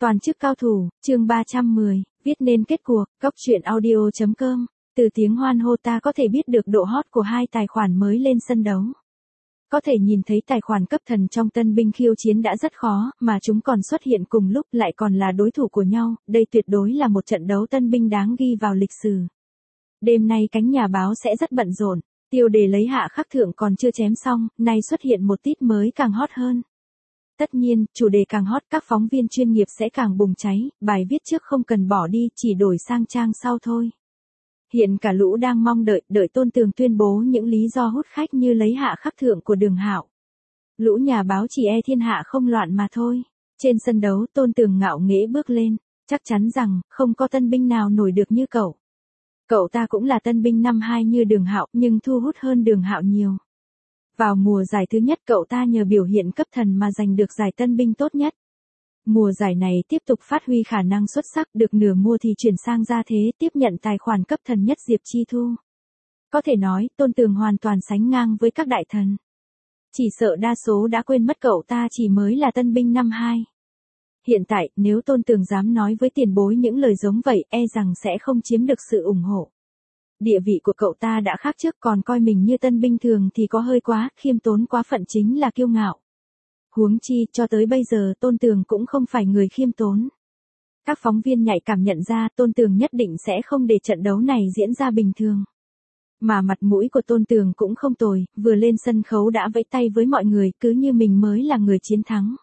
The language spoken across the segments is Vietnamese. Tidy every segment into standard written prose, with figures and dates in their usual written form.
Toàn chức cao thủ, chương 310, viết nên kết cuộc, góc truyện audio.com. Từ tiếng hoan hô ta có thể biết được độ hot của hai tài khoản mới lên sân đấu. Có thể nhìn thấy tài khoản cấp thần trong tân binh khiêu chiến đã rất khó, mà chúng còn xuất hiện cùng lúc lại còn là đối thủ của nhau, đây tuyệt đối là một trận đấu tân binh đáng ghi vào lịch sử. Đêm nay cánh nhà báo sẽ rất bận rộn, tiêu đề lấy hạ khắc thượng còn chưa chém xong, nay xuất hiện một tít mới càng hot hơn. Tất nhiên, chủ đề càng hot các phóng viên chuyên nghiệp sẽ càng bùng cháy, bài viết trước không cần bỏ đi, chỉ đổi sang trang sau thôi. Hiện cả lũ đang mong đợi Tôn Tường tuyên bố những lý do hút khách như lấy hạ khắc thượng của Đường Hạo. Lũ nhà báo chỉ e thiên hạ không loạn mà thôi. Trên sân đấu Tôn Tường ngạo nghễ bước lên, chắc chắn rằng không có tân binh nào nổi được như cậu. Cậu ta cũng là tân binh năm 2 như Đường Hạo nhưng thu hút hơn Đường Hạo nhiều. Vào mùa giải thứ nhất cậu ta nhờ biểu hiện cấp thần mà giành được giải tân binh tốt nhất. Mùa giải này tiếp tục phát huy khả năng xuất sắc, được nửa mùa thì chuyển sang gia thế tiếp nhận tài khoản cấp thần nhất Diệp Chi Thu. Có thể nói, Tôn Tường hoàn toàn sánh ngang với các đại thần. Chỉ sợ đa số đã quên mất cậu ta chỉ mới là tân binh năm 2. Hiện tại, nếu Tôn Tường dám nói với tiền bối những lời giống vậy, e rằng sẽ không chiếm được sự ủng hộ. Địa vị của cậu ta đã khác trước, còn coi mình như tân binh thường thì có hơi quá, khiêm tốn quá phận chính là kiêu ngạo. Huống chi, cho tới bây giờ Tôn Tường cũng không phải người khiêm tốn. Các phóng viên nhạy cảm nhận ra Tôn Tường nhất định sẽ không để trận đấu này diễn ra bình thường. Mà mặt mũi của Tôn Tường cũng không tồi, vừa lên sân khấu đã vẫy tay với mọi người cứ như mình mới là người chiến thắng.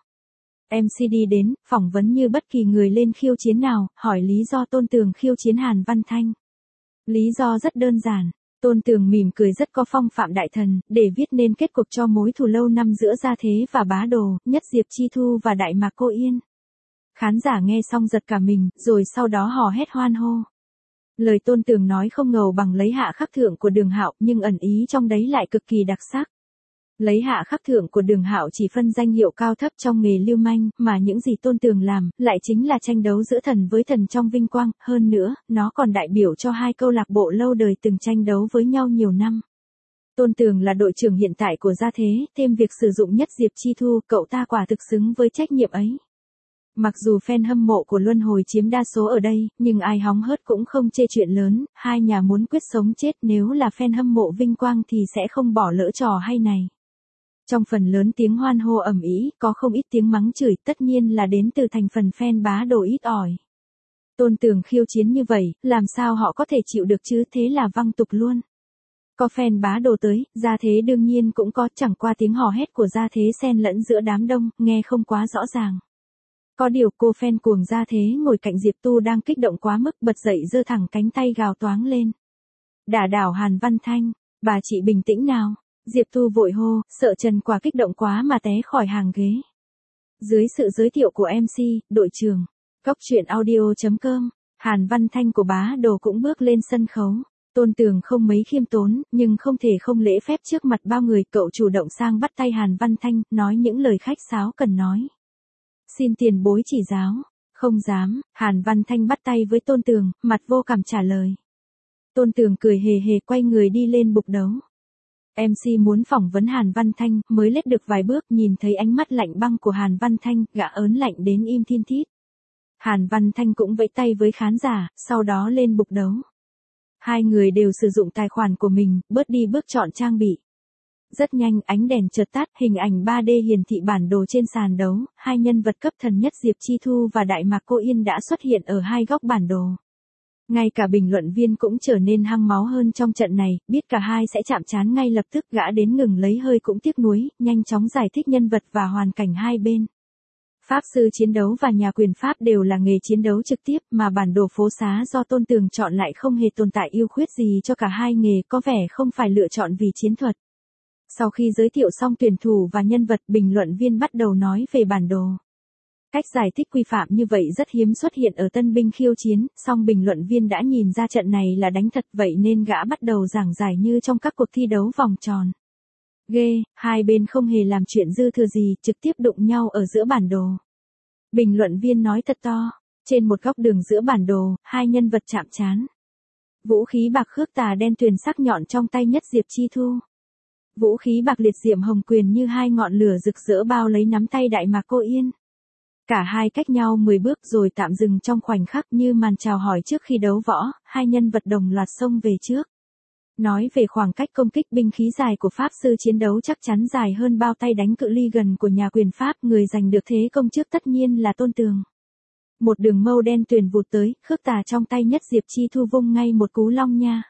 MC đi đến, phỏng vấn như bất kỳ người lên khiêu chiến nào, hỏi lý do Tôn Tường khiêu chiến Hàn Văn Thanh. Lý do rất đơn giản. Tôn Tường mỉm cười rất có phong phạm đại thần, để viết nên kết cục cho mối thù lâu năm giữa Gia Thế và Bá Đồ, nhất Diệp Chi Thu và Đại Mạc Cô Yên. Khán giả nghe xong giật cả mình, rồi sau đó hò hét hoan hô. Lời Tôn Tường nói không ngầu bằng lấy hạ khắc thượng của Đường Hạo, nhưng ẩn ý trong đấy lại cực kỳ đặc sắc. Lấy hạ khắc thượng của Đường Hạo chỉ phân danh hiệu cao thấp trong nghề lưu manh, mà những gì Tôn Tường làm, lại chính là tranh đấu giữa thần với thần trong vinh quang, hơn nữa, nó còn đại biểu cho hai câu lạc bộ lâu đời từng tranh đấu với nhau nhiều năm. Tôn Tường là đội trưởng hiện tại của Gia Thế, thêm việc sử dụng nhất Diệp Chi Thu, cậu ta quả thực xứng với trách nhiệm ấy. Mặc dù fan hâm mộ của Luân Hồi chiếm đa số ở đây, nhưng ai hóng hớt cũng không chê chuyện lớn, hai nhà muốn quyết sống chết, nếu là fan hâm mộ vinh quang thì sẽ không bỏ lỡ trò hay này. Trong phần lớn tiếng hoan hô ầm ĩ, có không ít tiếng mắng chửi, tất nhiên là đến từ thành phần fan Bá Đồ ít ỏi. Tôn Tường khiêu chiến như vậy, làm sao họ có thể chịu được chứ, thế là văng tục luôn. Có fan Bá Đồ tới, Gia Thế đương nhiên cũng có, chẳng qua tiếng hò hét của Gia Thế xen lẫn giữa đám đông, nghe không quá rõ ràng. Có điều cô fan cuồng Gia Thế ngồi cạnh Diệp Tu đang kích động quá mức, bật dậy giơ thẳng cánh tay gào toáng lên. Đả đảo Hàn Văn Thanh, bà chị bình tĩnh nào. Diệp Thu vội hô, sợ Trần Quả kích động quá mà té khỏi hàng ghế. Dưới sự giới thiệu của MC, đội trưởng, góc truyện audio.com, Hàn Văn Thanh của Bá Đồ cũng bước lên sân khấu. Tôn Tường không mấy khiêm tốn, nhưng không thể không lễ phép trước mặt bao người, cậu chủ động sang bắt tay Hàn Văn Thanh, nói những lời khách sáo cần nói. Xin tiền bối chỉ giáo. Không dám, Hàn Văn Thanh bắt tay với Tôn Tường, mặt vô cảm trả lời. Tôn Tường cười hề hề quay người đi lên bục đấu. MC muốn phỏng vấn Hàn Văn Thanh, mới lết được vài bước nhìn thấy ánh mắt lạnh băng của Hàn Văn Thanh, gã ớn lạnh đến im thiên thít. Hàn Văn Thanh cũng vẫy tay với khán giả, sau đó lên bục đấu. Hai người đều sử dụng tài khoản của mình, bớt đi bước chọn trang bị. Rất nhanh ánh đèn chợt tắt, hình ảnh 3D hiển thị bản đồ trên sàn đấu, hai nhân vật cấp thần nhất Diệp Chi Thu và Đại Mạc Cô Yên đã xuất hiện ở hai góc bản đồ. Ngay cả bình luận viên cũng trở nên hăng máu hơn trong trận này, biết cả hai sẽ chạm trán ngay lập tức, gã đến ngừng lấy hơi cũng tiếc nuối, nhanh chóng giải thích nhân vật và hoàn cảnh hai bên. Pháp sư chiến đấu và nhà quyền Pháp đều là nghề chiến đấu trực tiếp, mà bản đồ phố xá do Tôn Tường chọn lại không hề tồn tại ưu khuyết gì cho cả hai nghề, có vẻ không phải lựa chọn vì chiến thuật. Sau khi giới thiệu xong tuyển thủ và nhân vật, bình luận viên bắt đầu nói về bản đồ. Cách giải thích quy phạm như vậy rất hiếm xuất hiện ở tân binh khiêu chiến, song bình luận viên đã nhìn ra trận này là đánh thật, vậy nên gã bắt đầu giảng giải như trong các cuộc thi đấu vòng tròn. Ghê, hai bên không hề làm chuyện dư thừa gì, trực tiếp đụng nhau ở giữa bản đồ. Bình luận viên nói thật to, trên một góc đường giữa bản đồ, hai nhân vật chạm trán. Vũ khí bạc khước tà đen tuyền sắc nhọn trong tay nhất Diệp Chi Thu. Vũ khí bạc liệt diệm hồng quyền như hai ngọn lửa rực rỡ bao lấy nắm tay Đại Mạc Cô Yên. Cả hai cách nhau 10 bước rồi tạm dừng trong khoảnh khắc như màn chào hỏi trước khi đấu võ, hai nhân vật đồng loạt xông về trước. Nói về khoảng cách công kích binh khí dài của Pháp sư chiến đấu chắc chắn dài hơn bao tay đánh cự ly gần của nhà quyền Pháp, người giành được thế công trước tất nhiên là Tôn Tường. Một đường mâu đen tuyền vụt tới, khước tà trong tay Nhất Diệp Chi Thu vung ngay một cú long nha.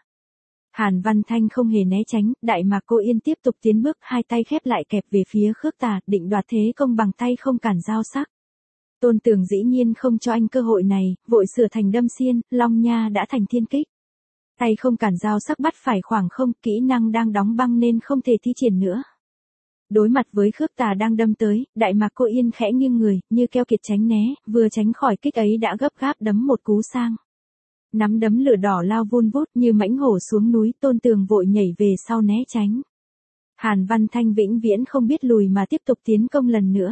Hàn Văn Thanh không hề né tránh, Đại Mạc Cô Yên tiếp tục tiến bước, hai tay khép lại kẹp về phía khước tà, định đoạt thế công bằng tay không cản dao sắc. Tôn Tường dĩ nhiên không cho anh cơ hội này, vội sửa thành đâm xiên, long nha đã thành thiên kích. Tay không cản dao sắc bắt phải khoảng không, kỹ năng đang đóng băng nên không thể thi triển nữa. Đối mặt với khước tà đang đâm tới, Đại Mạc Cô Yên khẽ nghiêng người, như keo kiệt tránh né, vừa tránh khỏi kích ấy đã gấp gáp đấm một cú sang. Nắm đấm lửa đỏ lao vun vút như mãnh hổ xuống núi, Tôn Tường vội nhảy về sau né tránh. Hàn Văn Thanh vĩnh viễn không biết lùi mà tiếp tục tiến công lần nữa.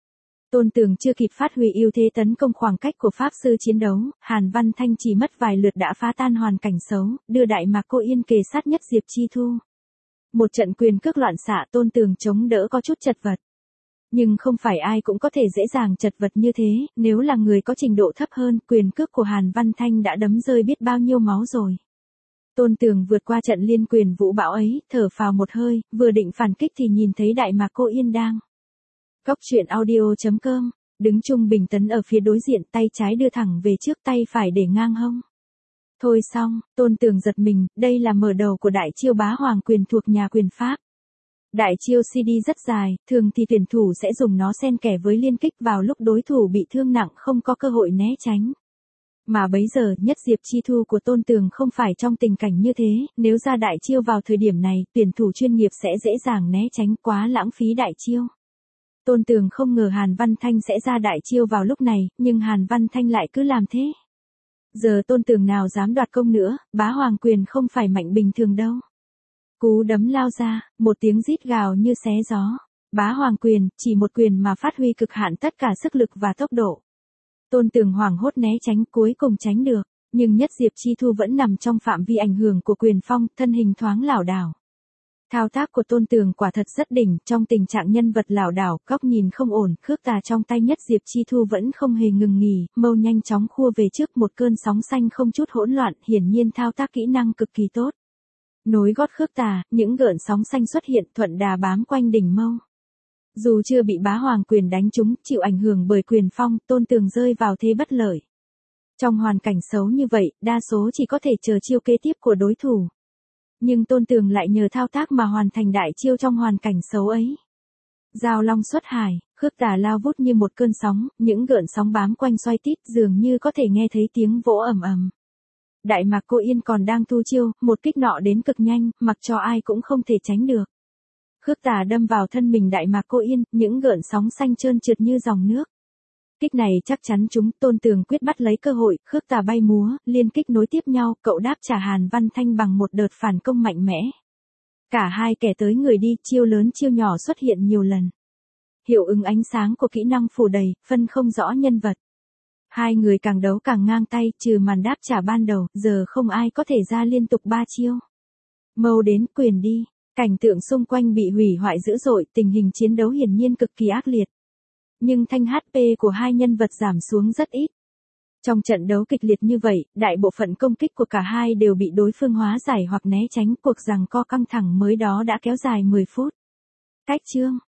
Tôn Tường chưa kịp phát huy ưu thế tấn công khoảng cách của Pháp sư chiến đấu, Hàn Văn Thanh chỉ mất vài lượt đã phá tan hoàn cảnh xấu, đưa Đại Mạc Cô Yên kề sát Nhất Diệp Chi Thu. Một trận quyền cước loạn xạ, Tôn Tường chống đỡ có chút chật vật. Nhưng không phải ai cũng có thể dễ dàng chật vật như thế, nếu là người có trình độ thấp hơn, quyền cước của Hàn Văn Thanh đã đấm rơi biết bao nhiêu máu rồi. Tôn Tường vượt qua trận liên quyền vũ bão ấy, thở phào một hơi, vừa định phản kích thì nhìn thấy Đại Mạc Cô Yên đang. Góc truyện audio.com, đứng trung bình tấn ở phía đối diện, tay trái đưa thẳng về trước, tay phải để ngang hông. Thôi xong, Tôn Tường giật mình, đây là mở đầu của đại chiêu bá hoàng quyền thuộc nhà quyền Pháp. Đại chiêu CD rất dài, thường thì tuyển thủ sẽ dùng nó xen kẽ với liên kích vào lúc đối thủ bị thương nặng không có cơ hội né tránh. Mà bấy giờ Nhất Diệp Chi Thu của Tôn Tường không phải trong tình cảnh như thế, nếu ra đại chiêu vào thời điểm này, tuyển thủ chuyên nghiệp sẽ dễ dàng né tránh, quá lãng phí đại chiêu. Tôn Tường không ngờ Hàn Văn Thanh sẽ ra đại chiêu vào lúc này, nhưng Hàn Văn Thanh lại cứ làm thế. Giờ Tôn Tường nào dám đoạt công nữa, bá hoàng quyền không phải mạnh bình thường đâu. Cú đấm lao ra, một tiếng rít gào như xé gió. Bá hoàng quyền, chỉ một quyền mà phát huy cực hạn tất cả sức lực và tốc độ. Tôn Tường hoảng hốt né tránh, cuối cùng tránh được, nhưng Nhất Diệp Chi Thu vẫn nằm trong phạm vi ảnh hưởng của quyền phong, thân hình thoáng lảo đảo. Thao tác của Tôn Tường quả thật rất đỉnh, trong tình trạng nhân vật lảo đảo, góc nhìn không ổn, khước tà trong tay Nhất Diệp Chi Thu vẫn không hề ngừng nghỉ, mâu nhanh chóng khua về trước, một cơn sóng xanh không chút hỗn loạn, hiển nhiên thao tác kỹ năng cực kỳ tốt. Nối gót khước tà, những gợn sóng xanh xuất hiện, thuận đà bám quanh đỉnh mâu. Dù chưa bị bá hoàng quyền đánh trúng, chịu ảnh hưởng bởi quyền phong, Tôn Tường rơi vào thế bất lợi. Trong hoàn cảnh xấu như vậy, đa số chỉ có thể chờ chiêu kế tiếp của đối thủ. Nhưng Tôn Tường lại nhờ thao tác mà hoàn thành đại chiêu trong hoàn cảnh xấu ấy. Giao long xuất hải, khước tà lao vút như một cơn sóng, những gợn sóng bám quanh xoay tít, dường như có thể nghe thấy tiếng vỗ ầm ầm. Đại Mạc Cô Yên còn đang thu chiêu, một kích nọ đến cực nhanh, mặc cho ai cũng không thể tránh được. Khước tà đâm vào thân mình Đại Mạc Cô Yên, những gợn sóng xanh trơn trượt như dòng nước. Kích này chắc chắn chúng, Tôn Tường quyết bắt lấy cơ hội, khước tà bay múa, liên kích nối tiếp nhau, cậu đáp trả Hàn Văn Thanh bằng một đợt phản công mạnh mẽ. Cả hai kẻ tới người đi, chiêu lớn chiêu nhỏ xuất hiện nhiều lần. Hiệu ứng ánh sáng của kỹ năng phủ đầy, phân không rõ nhân vật. Hai người càng đấu càng ngang tay, trừ màn đáp trả ban đầu, giờ không ai có thể ra liên tục 3 chiêu. Mâu đến, quyền đi, cảnh tượng xung quanh bị hủy hoại dữ dội, tình hình chiến đấu hiển nhiên cực kỳ ác liệt. Nhưng thanh HP của hai nhân vật giảm xuống rất ít. Trong trận đấu kịch liệt như vậy, đại bộ phận công kích của cả hai đều bị đối phương hóa giải hoặc né tránh, cuộc giằng co căng thẳng mới đó đã kéo dài 10 phút. Cách chương